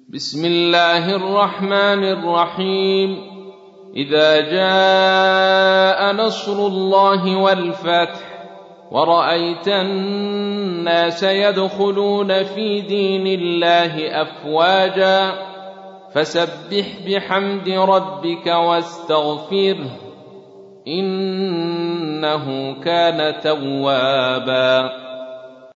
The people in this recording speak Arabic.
بسم الله الرحمن الرحيم. إذا جاء نصر الله والفتح ورأيت الناس يدخلون في دين الله أفواجا فسبح بحمد ربك واستغفره إنه كان توابا.